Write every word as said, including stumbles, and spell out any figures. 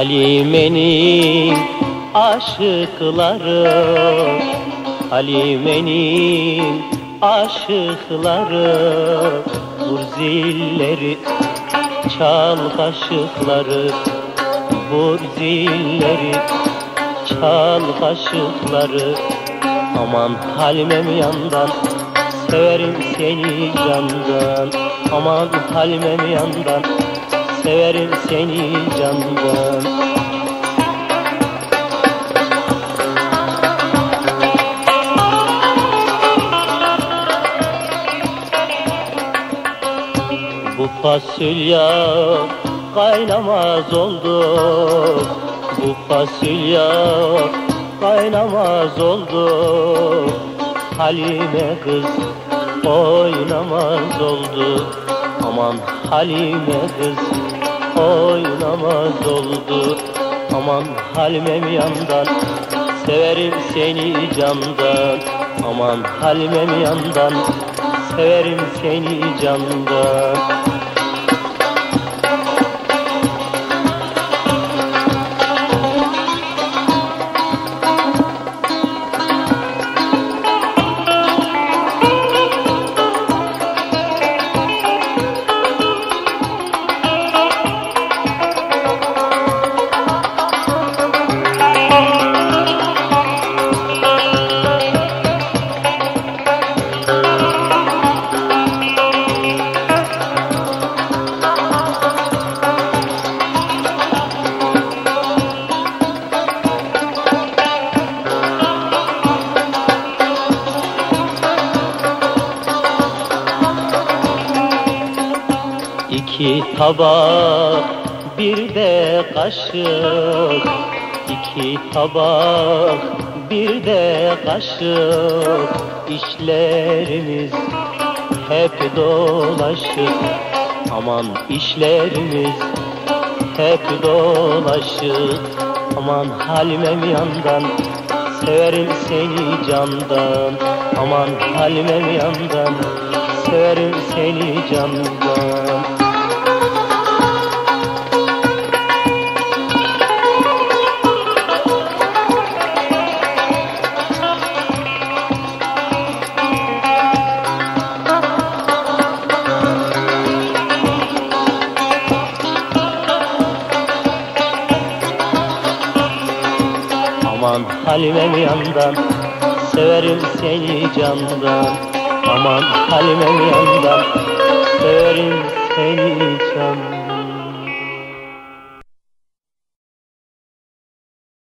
Halime'nin aşıkları, Halime'nin aşıkları, vur zilleri, çal kaşıkları, vur zilleri, çal kaşıkları. Aman Halime'm yandan, severim seni candan. Aman Halime'm yandan, severim seni candan. Bu fasulye kaynamaz oldu, bu fasulye kaynamaz oldu. Halime kız oynamaz oldu. Aman Halime kız oynamaz oldu. Aman Halime'm yandan, severim seni candan. Aman Halime'm yandan, severim seni candan. İki tabak, bir de kaşık. İki tabak, bir de kaşık. İşlerimiz hep dolaşık. Aman işlerimiz hep dolaşık. Aman Halime'm yandan, severim seni candan. Aman Halime'm yandan, severim seni candan. Aman Halime'm yandan, severim seni candan. Aman Halime'm yandan,